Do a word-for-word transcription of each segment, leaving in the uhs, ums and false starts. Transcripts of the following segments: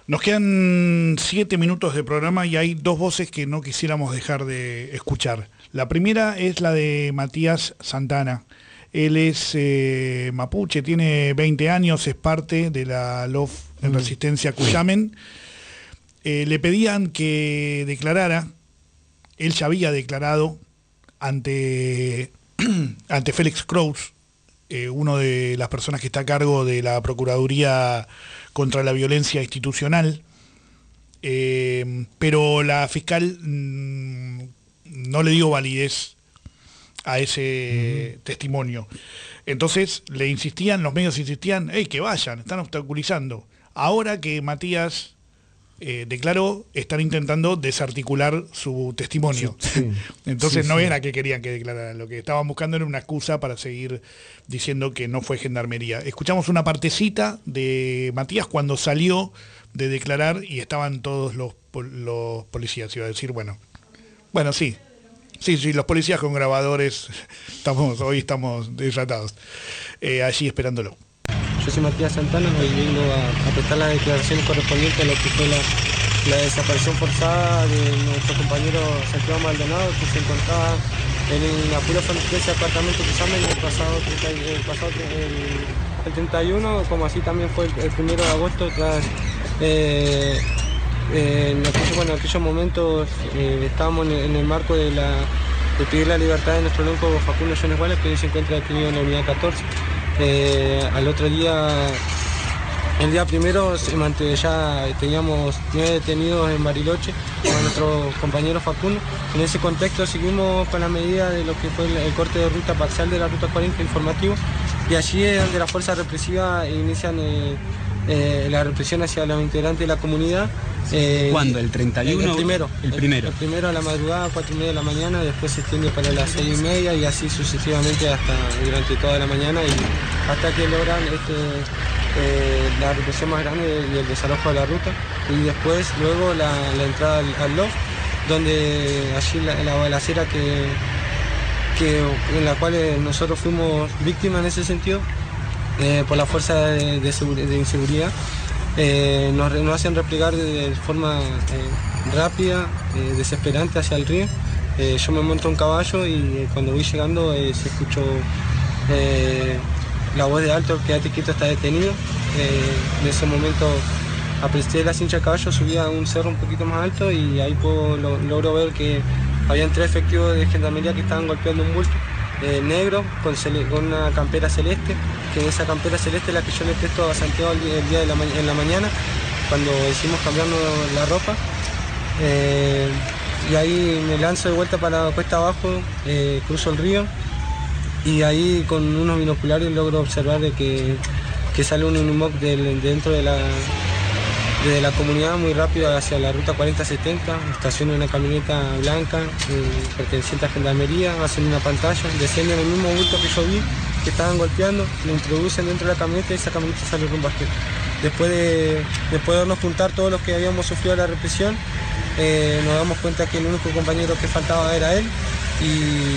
Nos quedan siete minutos de programa y hay dos voces que no quisiéramos dejar de escuchar. La primera es la de Matías Santana. Él es eh, mapuche, tiene veinte años, es parte de la L O F en mm. Resistencia Cuyamen. Eh, le pedían que declarara, él ya había declarado ante, ante Félix Kraus, eh, uno de las personas que está a cargo de la Procuraduría contra la Violencia Institucional, eh, pero la fiscal mmm, no le dio validez a ese uh-huh. testimonio. Entonces le insistían, los medios insistían, hey, que vayan, están obstaculizando. Ahora que Matías eh, declaró, están intentando desarticular su testimonio. Sí, sí. Entonces sí, no sí. era que querían que declarara, lo que estaban buscando era una excusa para seguir diciendo que no fue gendarmería. Escuchamos una partecita de Matías cuando salió de declarar y estaban todos los, los policías, iba a decir, bueno, bueno, sí, sí, sí, los policías con grabadores, estamos, hoy estamos desatados, eh, allí esperándolo. Yo soy Matías Santana, hoy vengo a, a prestar las declaraciones correspondientes a lo que fue la, la desaparición forzada de nuestro compañero Santiago Maldonado, que se encontraba en la pura fronteriza de apartamento Cuyamen el pasado, el, pasado el, el treinta y uno, como así también fue el, el primero de agosto, tras eh, eh, en, aquellos, bueno, en aquellos momentos eh, estábamos en el, en el marco de, la, de pedir la libertad de nuestro lonco Facundo Jones Wallace, que hoy se encuentra detenido en la unidad catorce. Eh, al otro día, el día primero, ya teníamos nueve detenidos en Bariloche con nuestro compañero Facundo. En ese contexto seguimos con la medida de lo que fue el, el corte de ruta parcial de la ruta cuarenta informativo, y allí es donde las fuerzas represivas inician eh, eh, la represión hacia los integrantes de la comunidad. Eh, ¿Cuándo? ¿El treinta y uno? El, el primero. El primero. El, el primero a la madrugada, cuatro y media de la mañana, después se extiende para las seis y media y así sucesivamente hasta durante toda la mañana y hasta que logran este, eh, la represión más grande y el desalojo de la ruta. Y después, luego, la, la entrada al, al L O F, donde allí la, la balacera que, que, en la cual nosotros fuimos víctimas en ese sentido, eh, por la fuerza de, de, de inseguridad. Eh, nos, nos hacen replegar de, de forma eh, rápida, eh, desesperante hacia el río. Eh, yo me monto un caballo y eh, cuando voy llegando eh, se escuchó eh, la voz de alto, quédate quieto, está detenido. Eh, en ese momento apresté la cincha de caballo, subí a un cerro un poquito más alto y ahí puedo, lo, logro ver que habían tres efectivos de gendarmería que estaban golpeando un bulto eh, negro con, cele, con una campera celeste, que esa campera celeste es la que yo le presto a Santiago el día, el día de la, en la mañana, cuando decidimos cambiarnos la ropa. Eh, y ahí me lanzo de vuelta para la cuesta abajo, eh, cruzo el río y ahí con unos binoculares logro observar de que, que sale un Unimog de, de dentro de la, de la comunidad muy rápido hacia la ruta cuarenta setenta, estaciona una camioneta blanca eh, perteneciente a Gendarmería, hacen una pantalla, descienden el mismo bulto que yo vi, que estaban golpeando, lo introducen dentro de la camioneta y esa camioneta sale rumbo a Asquer. Después de, después de vernos juntar todos los que habíamos sufrido la represión, eh, nos damos cuenta que el único compañero que faltaba era él y,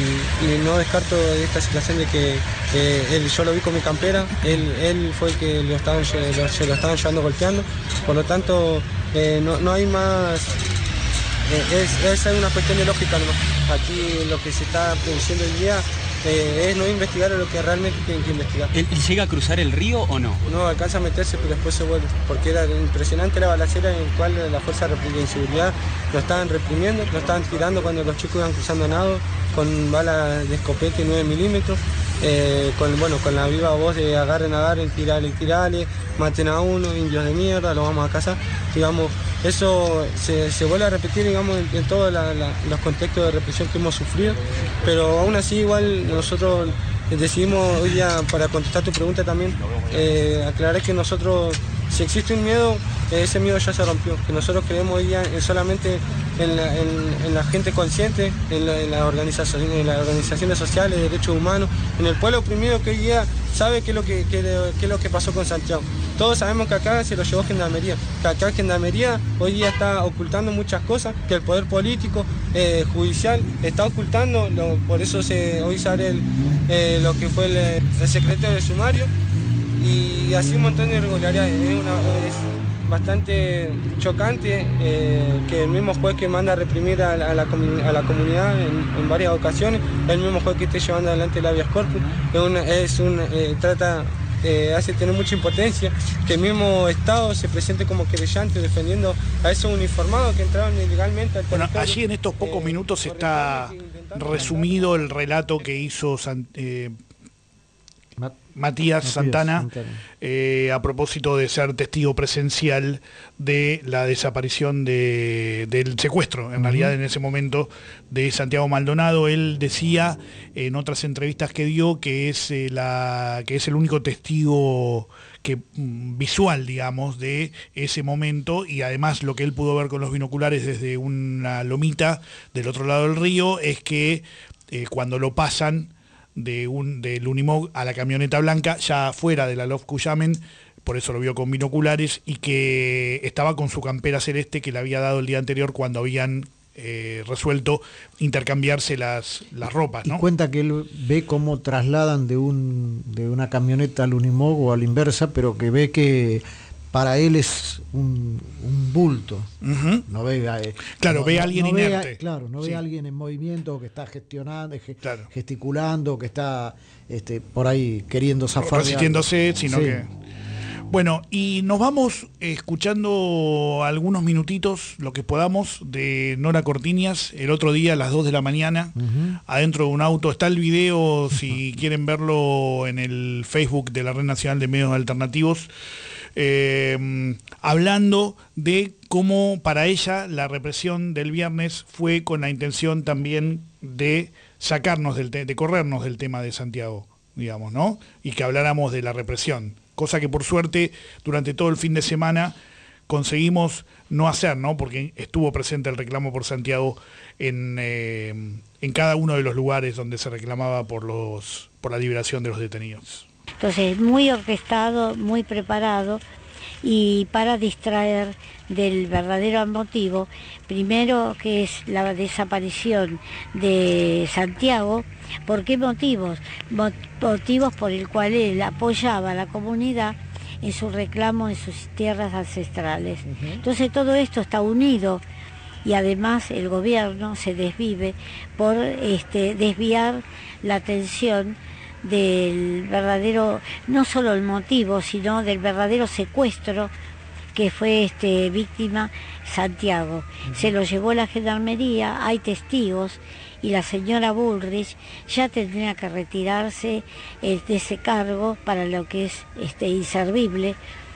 y no descarto de esta situación de que eh, él, yo lo vi con mi campera, él, él fue el que lo estaban, lo, se lo estaban llevando golpeando, por lo tanto eh, no, no hay más, eh, es, es una cuestión de lógica, ¿no? Aquí lo que se está produciendo hoy día Eh, es no investigar lo que realmente tienen que investigar. ¿Él llega a cruzar el río o no? No, alcanza a meterse, pero después se vuelve, porque era impresionante la balacera en la cual la fuerza de inseguridad lo estaban reprimiendo, lo estaban tirando cuando los chicos iban cruzando a nado, con balas de escopete nueve milímetros, eh, con, bueno, con la viva voz de agarren, agarren, tirale, tirale, maten a uno, indios de mierda, lo vamos a cazar, digamos. Eso se, se vuelve a repetir, digamos, en, en todos la, la, los contextos de represión que hemos sufrido, pero aún así igual nosotros decidimos hoy día, para contestar tu pregunta también, eh, aclarar que nosotros, si existe un miedo, eh, ese miedo ya se rompió, que nosotros creemos hoy día en solamente en la, en, en la gente consciente, en, la, en, las organizaciones, en las organizaciones sociales, derechos humanos, en el pueblo oprimido que hoy día sabe qué es lo que, qué, qué es lo que pasó con Santiago. Todos sabemos que acá se lo llevó Gendarmería, que acá Gendarmería hoy día está ocultando muchas cosas, que el poder político, eh, judicial, está ocultando, lo, por eso se, hoy sale el, eh, lo que fue el, el secreto de sumario y así un montón de irregularidades. Es una, es, bastante chocante eh, que el mismo juez que manda a reprimir a la, a la, comun a la comunidad en, en varias ocasiones, el mismo juez que esté llevando adelante el habeas corpus, es una, es un, eh, trata, eh, hace tener mucha impotencia, que el mismo Estado se presente como querellante defendiendo a esos uniformados que entraron ilegalmente al territorio. Bueno, allí en estos pocos eh, minutos está resumido el relato que hizo San, eh, Matías, Matías Santana, Santana. Eh, a propósito de ser testigo presencial de la desaparición de, del secuestro, en uh-huh. realidad en ese momento, de Santiago Maldonado. Él decía en otras entrevistas que dio que es, eh, la, que es el único testigo que, visual, digamos, de ese momento, y además lo que él pudo ver con los binoculares desde una lomita del otro lado del río es que eh, cuando lo pasan de un del Unimog a la camioneta blanca, ya fuera de la Lof Cuyamen, por eso lo vio con binoculares, y que estaba con su campera celeste que le había dado el día anterior cuando habían eh, resuelto intercambiarse las, las ropas, ¿no? Y cuenta que él ve cómo trasladan de un de una camioneta al Unimog o a la inversa, pero que ve que para él es un, un bulto. Uh-huh. No ve, eh, claro, no, ve a no, alguien no inerte. Ve a, claro, no sí. ve a alguien en movimiento que está gestionando, ge, claro. gesticulando, que está este, por ahí queriendo zafar. Resistiéndose, sino sí. que... Bueno, y nos vamos escuchando algunos minutitos, lo que podamos, de Nora Cortiñas, el otro día a las dos de la mañana, uh-huh. adentro de un auto. Está el video, si uh-huh. quieren verlo, en el Facebook de la Red Nacional de Medios Alternativos, eh, hablando de cómo para ella la represión del viernes fue con la intención también de sacarnos del te- de corrernos del tema de Santiago, digamos, ¿no? Y que habláramos de la represión. Cosa que por suerte durante todo el fin de semana conseguimos no hacer, ¿no? Porque estuvo presente el reclamo por Santiago en, eh, en cada uno de los lugares donde se reclamaba por, los, por la liberación de los detenidos. Entonces, muy orquestado, muy preparado, y para distraer del verdadero motivo, primero que es la desaparición de Santiago. ¿Por qué motivos? Motivos por el cual él apoyaba a la comunidad en su reclamo en sus tierras ancestrales. Uh-huh. Entonces todo esto está unido, y además el gobierno se desvive por este, desviar la atención del verdadero, no solo el motivo, sino del verdadero secuestro que fue este, víctima Santiago. Uh-huh. Se lo llevó la gendarmería, hay testigos, y la señora Bullrich ya tendría que retirarse eh, de ese cargo para lo que es este, inservible,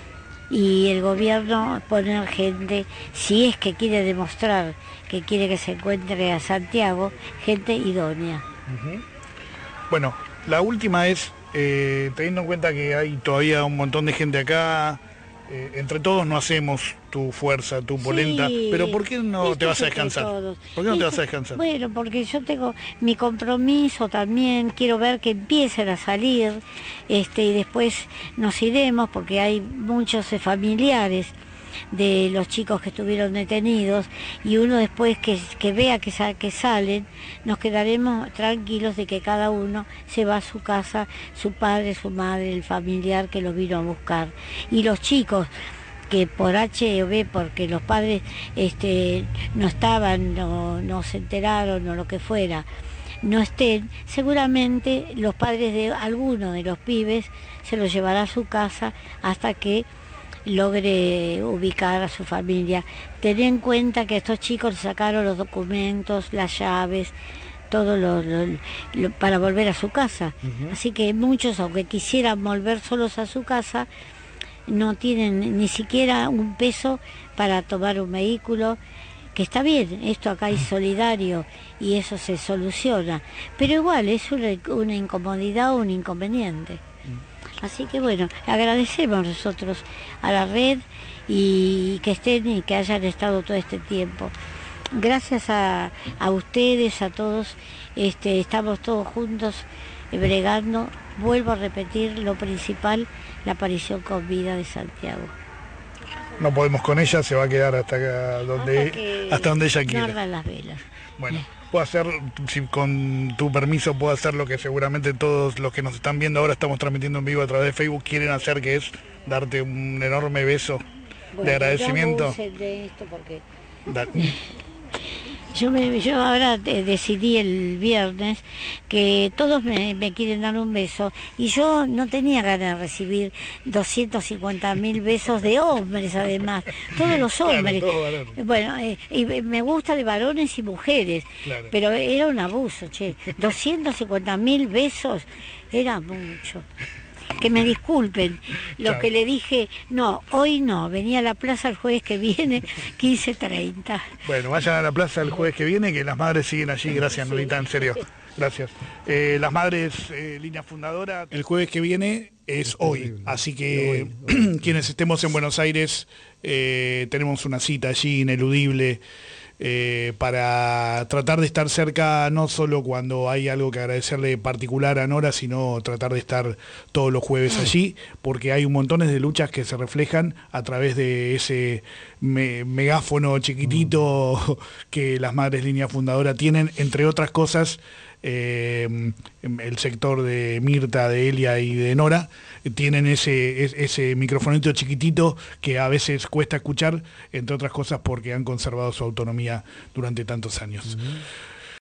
y el gobierno poner gente, si es que quiere demostrar que quiere que se encuentre a Santiago, gente idónea. Uh-huh. Bueno, la última es, eh, teniendo en cuenta que hay todavía un montón de gente acá, eh, entre todos no hacemos tu fuerza, tu polenta, sí, pero ¿por qué no te vas a descansar? Todos. ¿Por qué no esto, te vas a descansar? Bueno, porque yo tengo mi compromiso también, quiero ver que empiecen a salir, este, y después nos iremos, porque hay muchos familiares de los chicos que estuvieron detenidos, y uno después que, que vea que, que salen, nos quedaremos tranquilos de que cada uno se va a su casa, su padre, su madre, el familiar que los vino a buscar. Y los chicos que por H o B, porque los padres este, no estaban, no, no se enteraron o lo que fuera, no estén, seguramente los padres de alguno de los pibes se los llevará a su casa hasta que logre ubicar a su familia. Ten en cuenta que estos chicos sacaron los documentos, las llaves, todo lo, lo, lo, para volver a su casa. Uh-huh. Así que muchos, aunque quisieran volver solos a su casa, no tienen ni siquiera un peso para tomar un vehículo, que está bien, esto acá es solidario y eso se soluciona, pero igual es una, una incomodidad o un inconveniente. Así que bueno, agradecemos nosotros a la red y que estén y que hayan estado todo este tiempo. Gracias a, a ustedes, a todos, este, estamos todos juntos eh, bregando. Vuelvo a repetir lo principal, la aparición con vida de Santiago. No podemos con ella, se va a quedar hasta acá donde, hasta, hasta donde ella quiera. No ardan las velas. Bueno. Puedo hacer, si con tu permiso, puedo hacer lo que seguramente todos los que nos están viendo ahora, estamos transmitiendo en vivo a través de Facebook, quieren hacer, que es darte un enorme beso Bueno, de agradecimiento. yo de esto porque Da- yo, me, yo ahora de- decidí el viernes que todos me, me quieren dar un beso y yo no tenía ganas de recibir doscientos cincuenta mil besos de hombres además, todos los Claro, hombres. todos varones. Bueno, eh, y me gusta de varones y mujeres, Claro. pero era un abuso, che. doscientos cincuenta mil besos era mucho. Que me disculpen, lo Claro. que le dije, no, hoy no, venía a la plaza el jueves que viene, quince treinta. Bueno, vayan a la plaza el jueves que viene, que las madres siguen allí. Gracias, Nolita, en serio. Gracias. Eh, las madres, eh, línea fundadora, el jueves que viene es hoy, así que quienes estemos en Buenos Aires eh, tenemos una cita allí ineludible. Eh, para tratar de estar cerca, no solo cuando hay algo que agradecerle particular a Nora, sino tratar de estar todos los jueves allí, porque hay un montón de luchas que se reflejan a través de ese me- megáfono chiquitito que las Madres Línea Fundadora tienen, entre otras cosas. Eh, el sector de Mirta, de Elia y de Nora tienen ese, es- ese microfonito chiquitito que a veces cuesta escuchar, entre otras cosas porque han conservado su autonomía durante tantos años. Uh-huh.